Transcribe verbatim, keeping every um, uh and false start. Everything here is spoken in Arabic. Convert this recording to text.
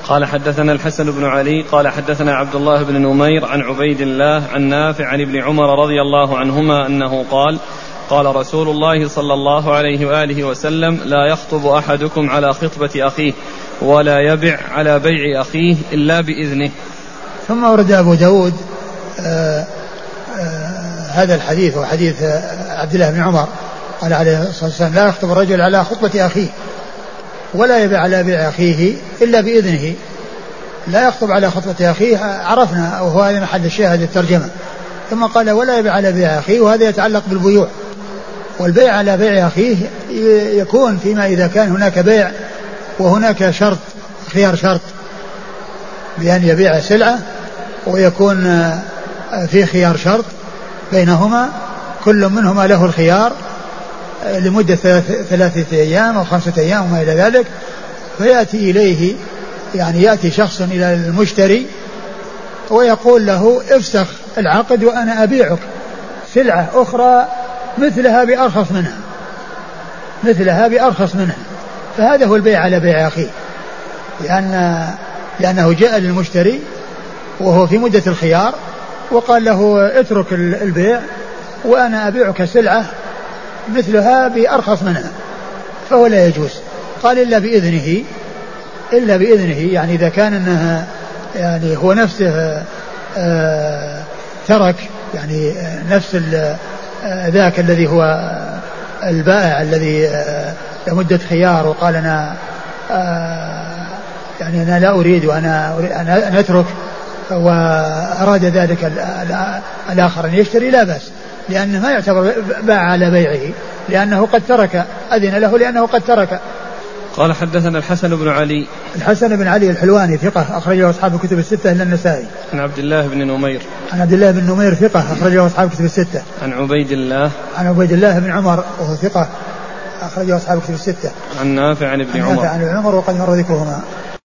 قال حدثنا الحسن بن علي قال حدثنا عبد الله بن نمير عن عبيد الله عن نافع عن ابن عمر رضي الله عنهما أنه قال قال رسول الله صلى الله عليه وآله وسلم لا يخطب أحدكم على خطبة أخيه ولا يبع على بيع أخيه إلا بإذنه. ثم ورد أبو داود آآ آآ هذا الحديث وحديث عبد الله بن عمر قال عليه الصلاة والسلام لا يخطب الرجل على خطبة أخيه ولا يبع على بيع أخيه إلا بإذنه. لا يخطب على خطبة أخيه عرفنا أو هو هذا محل الشاهد الترجمة. ثم قال ولا يبع على بيع أخيه وهذا يتعلق بالبيوع. والبيع على بيع أخيه يكون فيما إذا كان هناك بيع وهناك شرط خيار شرط بأن يبيع سلعة ويكون في خيار شرط بينهما كل منهما له الخيار لمدة ثلاثة أيام أو خمسة أيام وما إلى ذلك. فيأتي إليه يعني يأتي شخص إلى المشتري ويقول له افسخ العقد وأنا أبيعك سلعة أخرى مثلها بأرخص منها مثلها بأرخص منها. فهذا هو البيع على بيع أخيه لأن لأنه جاء للمشتري وهو في مدة الخيار وقال له اترك البيع وأنا أبيعك سلعة مثلها بأرخص منها فهو لا يجوز. قال إلا بإذنه إلا بإذنه يعني إذا كان إنها يعني هو نفسه آه ترك يعني نفس ذاك الذي هو البائع الذي لمدة خيار وقال أنا آه يعني أنا لا أريد وأنا أنا أترك وأراد ذلك الآخر أن يشتري لا بأس لأنه ما يعتبر باع على بيعه لأنه قد ترك أذن له لأنه قد ترك. قال حدثنا الحسن بن علي الحسن بن علي الحلواني ثقة أخرجه أصحاب الكتب الستة إلا النسائي. عن عبد الله بن نمير عن عبد الله بن نمير ثقة أخرجه أصحاب الكتب الستة. عن عبيد الله عن عبيد الله بن عمر وهو ثقة أخرجه أصحاب الكتب الستة. عن نافع عن ابن عمر عن ابن عمر وقد مر ذكرهما.